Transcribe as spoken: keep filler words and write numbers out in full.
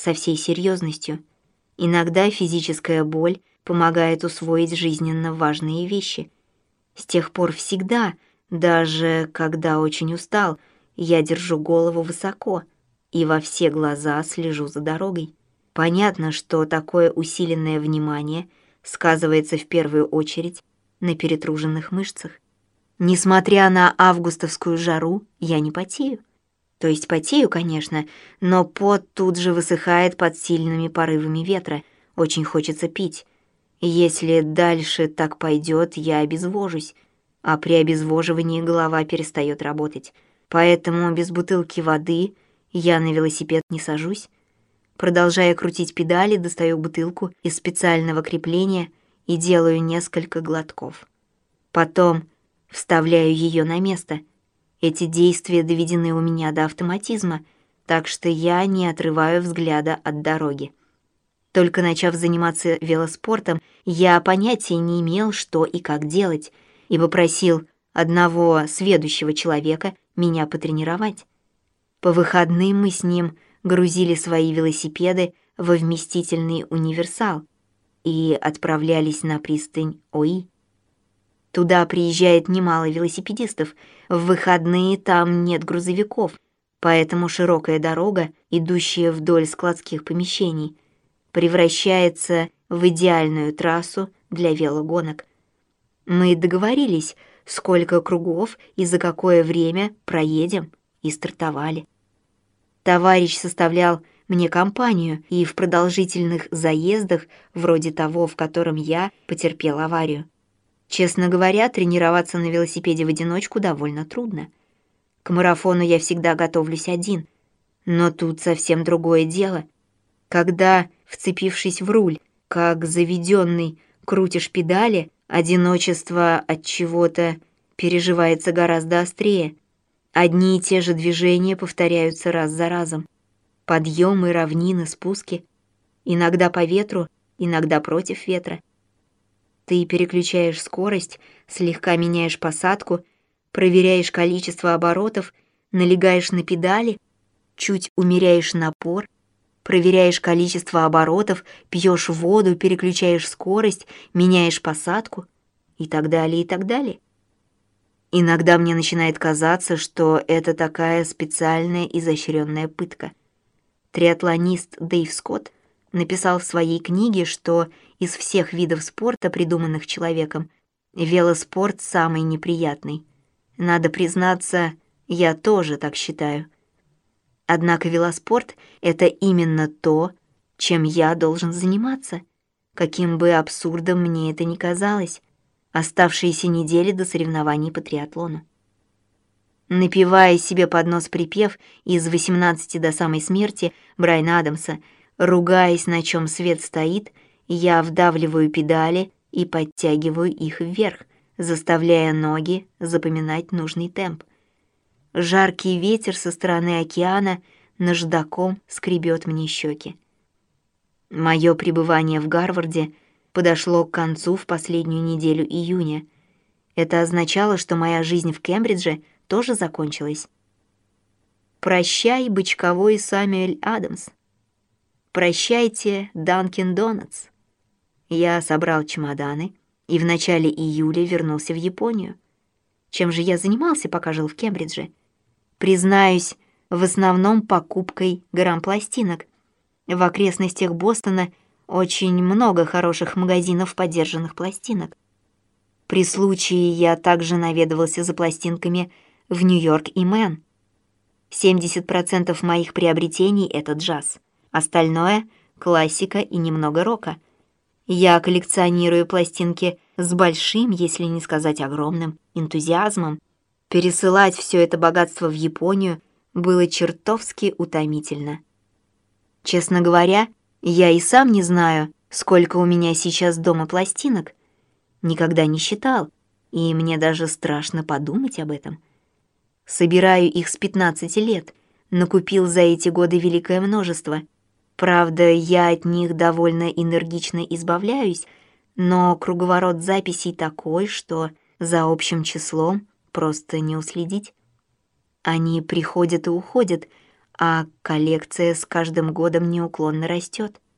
со всей серьезностью. Иногда физическая боль помогает усвоить жизненно важные вещи. С тех пор всегда, даже когда очень устал, я держу голову высоко и во все глаза слежу за дорогой. Понятно, что такое усиленное внимание сказывается в первую очередь на перетруженных мышцах. Несмотря на августовскую жару, я не потею. То есть потею, конечно, но пот тут же высыхает под сильными порывами ветра. Очень хочется пить. Если дальше так пойдет, я обезвожусь, а при обезвоживании голова перестает работать. Поэтому без бутылки воды я на велосипед не сажусь. Продолжая крутить педали, достаю бутылку из специального крепления и делаю несколько глотков. Потом вставляю ее на место. Эти действия доведены у меня до автоматизма, так что я не отрываю взгляда от дороги. Только начав заниматься велоспортом, я понятия не имел, что и как делать, и попросил одного сведущего человека меня потренировать. По выходным мы с ним грузили свои велосипеды во вместительный универсал и отправлялись на пристань Ои. Туда приезжает немало велосипедистов, в выходные там нет грузовиков, поэтому широкая дорога, идущая вдоль складских помещений, превращается в идеальную трассу для велогонок. Мы договорились, сколько кругов и за какое время проедем, и стартовали. Товарищ составлял мне компанию и в продолжительных заездах, вроде того, в котором я потерпел аварию. Честно говоря, тренироваться на велосипеде в одиночку довольно трудно. К марафону я всегда готовлюсь один, но тут совсем другое дело. Когда, вцепившись в руль, как заведенный, крутишь педали, одиночество от чего-то переживается гораздо острее. Одни и те же движения повторяются раз за разом. Подъемы, равнины, спуски. Иногда по ветру, иногда против ветра. Ты переключаешь скорость, слегка меняешь посадку, проверяешь количество оборотов, налегаешь на педали, чуть умеряешь напор, проверяешь количество оборотов, пьешь воду, переключаешь скорость, меняешь посадку и так далее, и так далее. Иногда мне начинает казаться, что это такая специальная изощренная пытка. Триатлонист Дэйв Скотт написал в своей книге, что из всех видов спорта, придуманных человеком, велоспорт самый неприятный. Надо признаться, я тоже так считаю. Однако велоспорт — это именно то, чем я должен заниматься, каким бы абсурдом мне это ни казалось. Оставшиеся недели до соревнований по триатлону. Напевая себе под нос припев из «восемнадцати до самой смерти» Брайана Адамса, ругаясь, на чем свет стоит, я вдавливаю педали и подтягиваю их вверх, заставляя ноги запоминать нужный темп. Жаркий ветер со стороны океана наждаком скребет мне щеки. Мое пребывание в Гарварде подошло к концу в последнюю неделю июня. Это означало, что моя жизнь в Кембридже тоже закончилась. Прощай, бычковой Самюэль Адамс. Прощайте, Данкин Донатс. Я собрал чемоданы и в начале июля вернулся в Японию. Чем же я занимался, пока жил в Кембридже? Признаюсь, в основном покупкой грампластинок. В окрестностях Бостона очень много хороших магазинов подержанных пластинок. При случае я также наведывался за пластинками в Нью-Йорк и Мэн. семьдесят процентов моих приобретений — это джаз. Остальное — классика и немного рока. Я коллекционирую пластинки с большим, если не сказать огромным, энтузиазмом. Пересылать все это богатство в Японию было чертовски утомительно. Честно говоря, я и сам не знаю, сколько у меня сейчас дома пластинок. Никогда не считал, и мне даже страшно подумать об этом. Собираю их с пятнадцати лет, накупил за эти годы великое множество. Правда, я от них довольно энергично избавляюсь, но круговорот записей такой, что за общим числом просто не уследить. Они приходят и уходят, а коллекция с каждым годом неуклонно растет.